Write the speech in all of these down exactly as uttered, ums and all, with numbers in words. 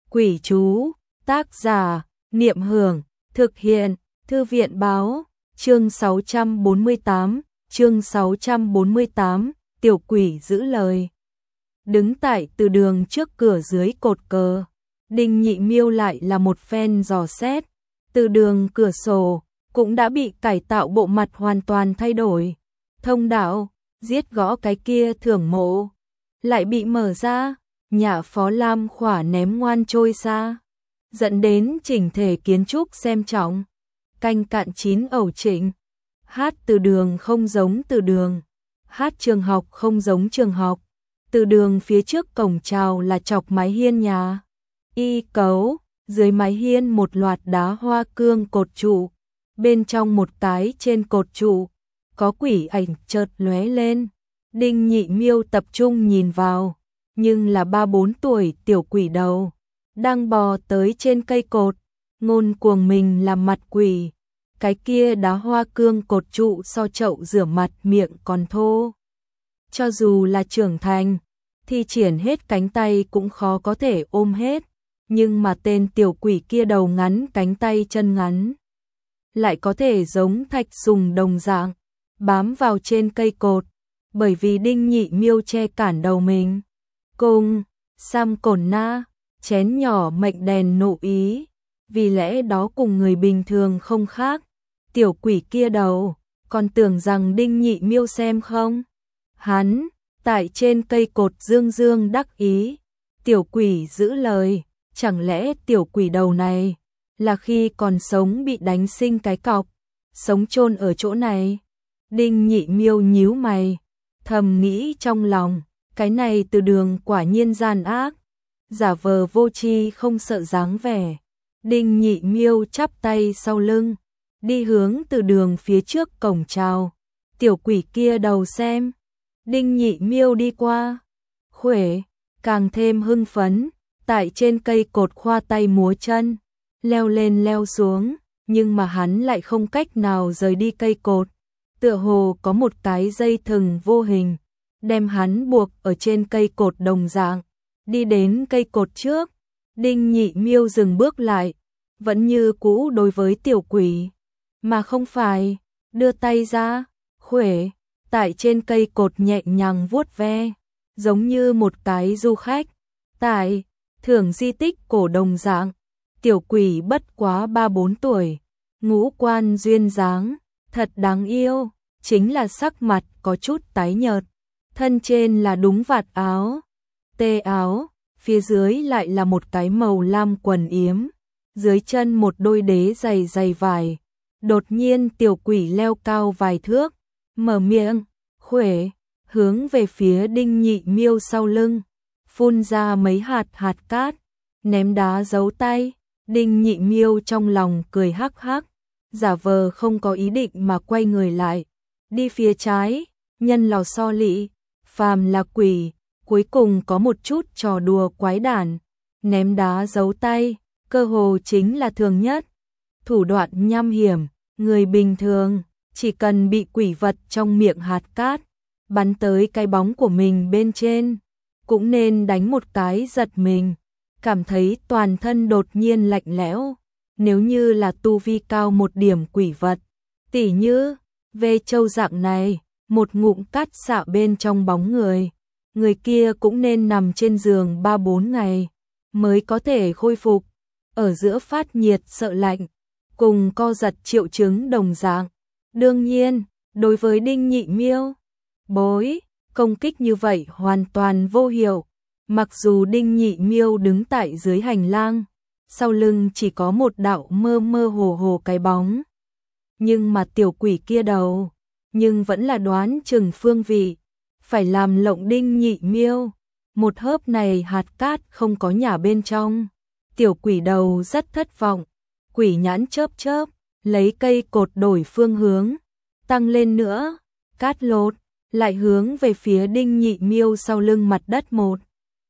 Quỷ chú, tác giả, Niệm Hưởng, thực hiện, Thư viện báo, chương sáu trăm bốn mươi tám, chương sáu trăm bốn mươi tám, tiểu quỷ giữ lời. Đứng tại từ đường trước cửa dưới cột cờ, Đinh Nhị Miêu lại là một phen dò xét, từ đường cửa sổ cũng đã bị cải tạo bộ mặt hoàn toàn thay đổi. Thông đạo, giết gõ cái kia thưởng mộ, lại bị mở ra, nhà Phó Lam Khỏa ném ngoan trôi xa, dẫn đến chỉnh thể kiến trúc xem trọng. Canh cạn chín ẩu trịnh, hát từ đường không giống từ đường, hát trường học không giống trường học. Từ đường phía trước cổng chào là chọc mái hiên nhà y cấu, dưới mái hiên một loạt đá hoa cương cột trụ, bên trong một cái trên cột trụ có quỷ ảnh chợt lóe lên. Đinh Nhị Miêu tập trung nhìn vào, nhưng là ba bốn tuổi tiểu quỷ đầu đang bò tới trên cây cột, ngôn cuồng mình làm mặt quỷ. Cái kia đá hoa cương cột trụ so chậu rửa mặt miệng còn thô. Cho dù là trưởng thành, thi triển hết cánh tay cũng khó có thể ôm hết, nhưng mà tên tiểu quỷ kia đầu ngắn cánh tay chân ngắn, lại có thể giống thạch sùng đồng dạng, bám vào trên cây cột, bởi vì Đinh Nhị Miêu che cản đầu mình. Cùng, Sam Cổn Na, chén nhỏ mệnh đèn nộ ý, vì lẽ đó cùng người bình thường không khác. Tiểu quỷ kia đầu, còn tưởng rằng Đinh Nhị Miêu xem không? Hắn, tại trên cây cột dương dương đắc ý, tiểu quỷ giữ lời, chẳng lẽ tiểu quỷ đầu này là khi còn sống bị đánh sinh cái cọc, sống chôn ở chỗ này? Đinh Nhị Miêu nhíu mày, thầm nghĩ trong lòng, cái này từ đường quả nhiên gian ác, giả vờ vô tri không sợ dáng vẻ. Đinh Nhị Miêu chắp tay sau lưng, đi hướng từ đường phía trước cổng chào. Tiểu quỷ kia đầu xem. Đinh Nhị Miêu đi qua, khuể, càng thêm hưng phấn, tại trên cây cột khoa tay múa chân, leo lên leo xuống, nhưng mà hắn lại không cách nào rời đi cây cột, tựa hồ có một cái dây thừng vô hình đem hắn buộc ở trên cây cột đồng dạng. Đi đến cây cột trước, Đinh Nhị Miêu dừng bước lại, vẫn như cũ đối với tiểu quỷ, mà không phải đưa tay ra, khuể, tại trên cây cột nhẹ nhàng vuốt ve, giống như một cái du khách tại thưởng di tích cổ đồng dạng. Tiểu quỷ bất quá ba bốn tuổi, ngũ quan duyên dáng, thật đáng yêu, chính là sắc mặt có chút tái nhợt, thân trên là đúng vạt áo, tê áo, phía dưới lại là một cái màu lam quần yếm, dưới chân một đôi đế giày dày vải. Đột nhiên tiểu quỷ leo cao vài thước, mở miệng, khuể, hướng về phía Đinh Nhị Miêu sau lưng, phun ra mấy hạt hạt cát, ném đá giấu tay. Đinh Nhị Miêu trong lòng cười hắc hắc, giả vờ không có ý định mà quay người lại, đi phía trái, nhân lò so lị, phàm là quỷ, cuối cùng có một chút trò đùa quái đản, ném đá giấu tay, cơ hồ chính là thường nhất. Thủ đoạn nham hiểm, người bình thường chỉ cần bị quỷ vật trong miệng hạt cát bắn tới cái bóng của mình bên trên, cũng nên đánh một cái giật mình, cảm thấy toàn thân đột nhiên lạnh lẽo. Nếu như là tu vi cao một điểm quỷ vật, tỉ như Vê Châu dạng này, một ngụm cát xạo bên trong bóng người, người kia cũng nên nằm trên giường ba bốn ngày mới có thể khôi phục, ở giữa phát nhiệt sợ lạnh, cùng co giật triệu chứng đồng dạng. Đương nhiên, đối với Đinh Nhị Miêu, bối, công kích như vậy hoàn toàn vô hiệu. Mặc dù Đinh Nhị Miêu đứng tại dưới hành lang, sau lưng chỉ có một đạo mơ mơ hồ hồ cái bóng, nhưng mà tiểu quỷ kia đầu, nhưng vẫn là đoán chừng phương vị, phải làm lộng Đinh Nhị Miêu. Một hớp này hạt cát không có nhả bên trong. Tiểu quỷ đầu rất thất vọng, quỷ nhãn chớp chớp, lấy cây cột đổi phương hướng, tăng lên nữa, cát lột, lại hướng về phía Đinh Nhị Miêu sau lưng mặt đất một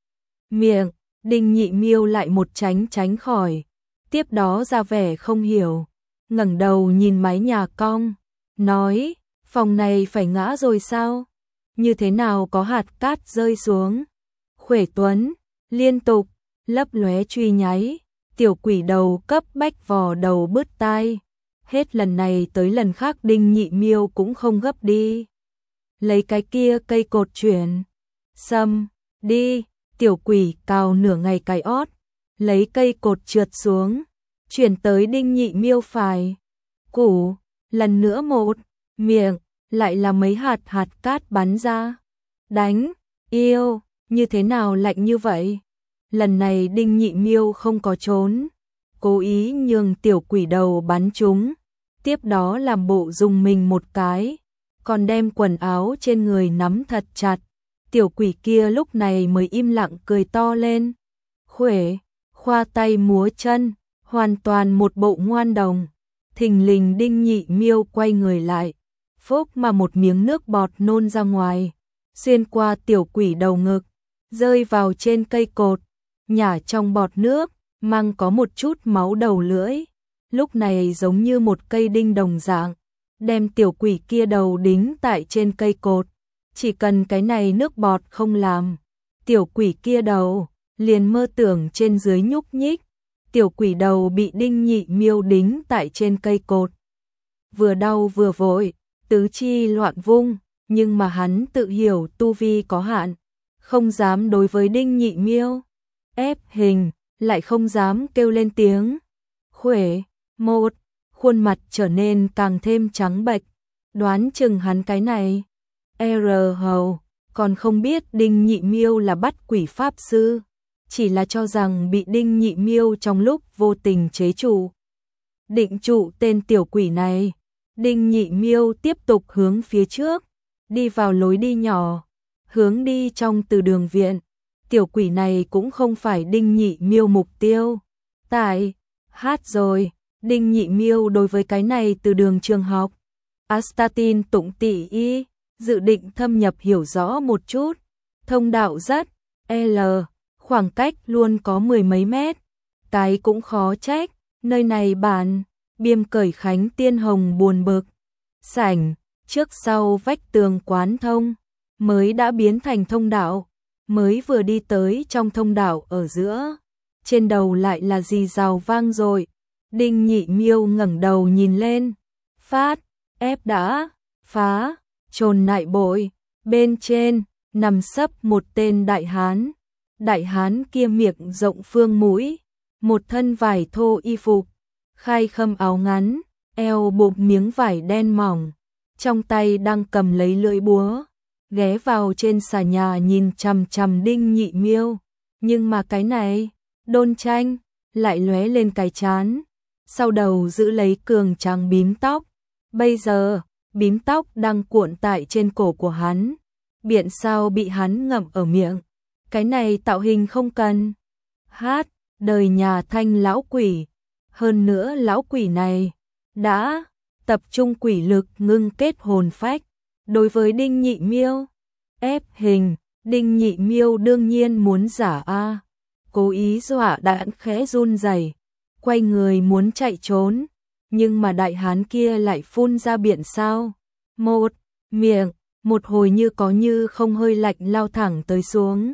miệng. Đinh Nhị Miêu lại một tránh tránh khỏi, tiếp đó ra vẻ không hiểu, ngẩng đầu nhìn mái nhà cong, nói, phòng này phải ngã rồi sao? Như thế nào có hạt cát rơi xuống? Khuể Tuấn liên tục lấp lóe truy nháy, tiểu quỷ đầu cấp bách vò đầu bứt tai. Hết lần này tới lần khác Đinh Nhị Miêu cũng không gấp đi. Lấy cái kia cây cột chuyển. Xâm, đi, tiểu quỷ cào nửa ngày cái ót. Lấy cây cột trượt xuống. Chuyển tới Đinh Nhị Miêu phải. Củ, lần nữa một, miệng, lại là mấy hạt hạt cát bắn ra. Đánh, yêu, như thế nào lạnh như vậy? Lần này Đinh Nhị Miêu không có trốn. Cố ý nhường tiểu quỷ đầu bắn trúng. Tiếp đó làm bộ dùng mình một cái. Còn đem quần áo trên người nắm thật chặt. Tiểu quỷ kia lúc này mới im lặng cười to lên. Khuể, khoa tay múa chân, hoàn toàn một bộ ngoan đồng. Thình lình Đinh Nhị Miêu quay người lại. Phốc mà một miếng nước bọt nôn ra ngoài. Xuyên qua tiểu quỷ đầu ngực. Rơi vào trên cây cột. Nhả trong bọt nước, mang có một chút máu đầu lưỡi. Lúc này giống như một cây đinh đồng dạng. Đem tiểu quỷ kia đầu đính tại trên cây cột. Chỉ cần cái này nước bọt không làm. Tiểu quỷ kia đầu, liền mơ tưởng trên dưới nhúc nhích. Tiểu quỷ đầu bị Đinh Nhị Miêu đính tại trên cây cột. Vừa đau vừa vội, tứ chi loạn vung, nhưng mà hắn tự hiểu tu vi có hạn. Không dám đối với Đinh Nhị Miêu. Ép hình, lại không dám kêu lên tiếng. Khuể, một, khuôn mặt trở nên càng thêm trắng bệch. Đoán chừng hắn cái này. R hầu, còn không biết Đinh Nhị Miêu là bắt quỷ pháp sư. Chỉ là cho rằng bị Đinh Nhị Miêu trong lúc vô tình chế trụ. Định trụ tên tiểu quỷ này. Đinh Nhị Miêu tiếp tục hướng phía trước. Đi vào lối đi nhỏ. Hướng đi trong từ đường viện. Tiểu quỷ này cũng không phải Đinh Nhị Miêu mục tiêu. Tại, hát rồi, Đinh Nhị Miêu đối với cái này từ đường trường học. Astatin tụng tỷ y, dự định thâm nhập hiểu rõ một chút. Thông đạo rất, L, khoảng cách luôn có mười mấy mét. Cái cũng khó trách, nơi này bản, biêm cởi khánh tiên hồng buồn bực. Sảnh, trước sau vách tường quán thông, mới đã biến thành thông đạo. Mới vừa đi tới trong thông đạo ở giữa, trên đầu lại là gì rào vang rồi. Đinh Nhị Miêu ngẩng đầu nhìn lên, phát, ép đã, phá, trồn nại bội, bên trên, nằm sấp một tên đại hán. Đại hán kia miệng rộng phương mũi, một thân vải thô y phục, khai khâm áo ngắn, eo buộc miếng vải đen mỏng, trong tay đang cầm lấy lưỡi búa. Ghé vào trên xà nhà nhìn chằm chằm Đinh Nhị Miêu. Nhưng mà cái này, đôn tranh, lại lóe lên cái chán. Sau đầu giữ lấy cường trắng bím tóc. Bây giờ, bím tóc đang cuộn tại trên cổ của hắn. Biện sao bị hắn ngậm ở miệng. Cái này tạo hình không cần. Hát, đời nhà Thanh lão quỷ. Hơn nữa lão quỷ này, đã tập trung quỷ lực ngưng kết hồn phách. Đối với Đinh Nhị Miêu, ép hình, Đinh Nhị Miêu đương nhiên muốn giả a. Cố ý dọa đạn khẽ run rẩy, quay người muốn chạy trốn, nhưng mà đại hán kia lại phun ra biển sao. Một, miệng, một hồi như có như không hơi lạnh lao thẳng tới xuống.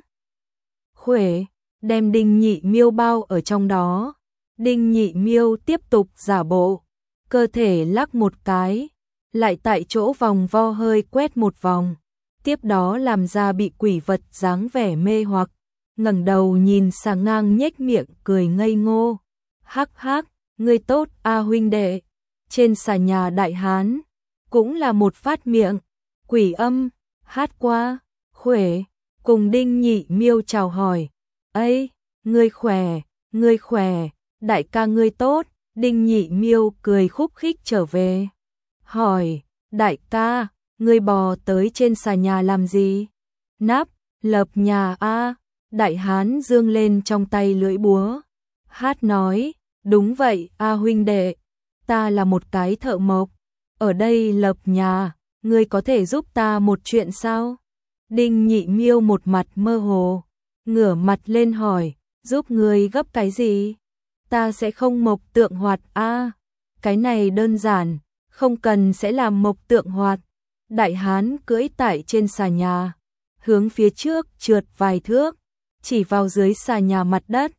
Khuể, đem Đinh Nhị Miêu bao ở trong đó. Đinh Nhị Miêu tiếp tục giả bộ, cơ thể lắc một cái. Lại tại chỗ vòng vo hơi quét một vòng, tiếp đó làm ra bị quỷ vật dáng vẻ mê hoặc, ngẩng đầu nhìn sang ngang nhếch miệng cười ngây ngô. Hắc hắc, ngươi tốt a huynh đệ. Trên xà nhà đại hán, cũng là một phát miệng, quỷ âm, hát qua, khuể, cùng Đinh Nhị Miêu chào hỏi. Ây, ngươi khỏe, ngươi khỏe, đại ca ngươi tốt. Đinh Nhị Miêu cười khúc khích trở về. Hỏi, đại ca, ngươi bò tới trên xà nhà làm gì? Nắp, lợp nhà a. Đại hán dương lên trong tay lưỡi búa. Hát nói, đúng vậy a huynh đệ, ta là một cái thợ mộc, ở đây lợp nhà, ngươi có thể giúp ta một chuyện sao? Đinh Nhị Miêu một mặt mơ hồ, ngửa mặt lên hỏi, giúp ngươi gấp cái gì? Ta sẽ không mộc tượng hoạt a. Cái này đơn giản. Không cần sẽ làm mộc tượng hoạt. Đại hán cưỡi tại trên xà nhà, hướng phía trước trượt vài thước, chỉ vào dưới xà nhà mặt đất,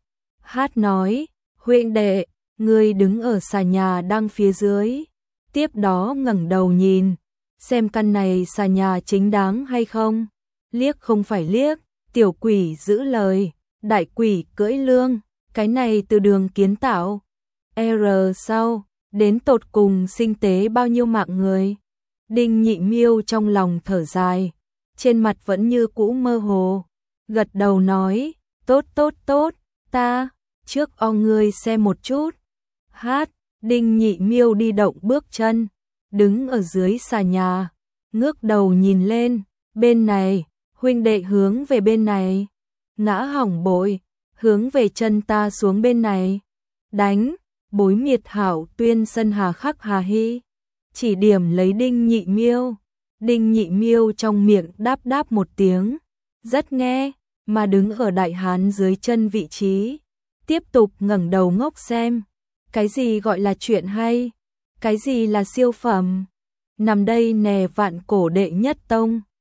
Hát nói, huynh đệ, ngươi đứng ở xà nhà đang phía dưới. Tiếp đó ngẩng đầu nhìn, xem căn này xà nhà chính đáng hay không. Liếc không phải liếc, tiểu quỷ giữ lời, đại quỷ cưỡi lương, cái này từ đường kiến tạo. R sau, đến tột cùng sinh tế bao nhiêu mạng người. Đinh Nhị Miêu trong lòng thở dài, trên mặt vẫn như cũ mơ hồ, gật đầu nói, tốt tốt tốt, ta, trước o ngươi xem một chút. Hát, Đinh Nhị Miêu đi động bước chân, đứng ở dưới xà nhà, ngước đầu nhìn lên, bên này, huynh đệ hướng về bên này, ngã hỏng bội, hướng về chân ta xuống bên này, đánh, bối miệt hảo tuyên sân hà khắc hà hy, chỉ điểm lấy Đinh Nhị Miêu. Đinh Nhị Miêu trong miệng đáp đáp một tiếng, rất nghe, mà đứng ở đại hán dưới chân vị trí, tiếp tục ngẩng đầu ngốc xem, cái gì gọi là chuyện hay, cái gì là siêu phẩm, nằm đây nè vạn cổ đệ nhất tông.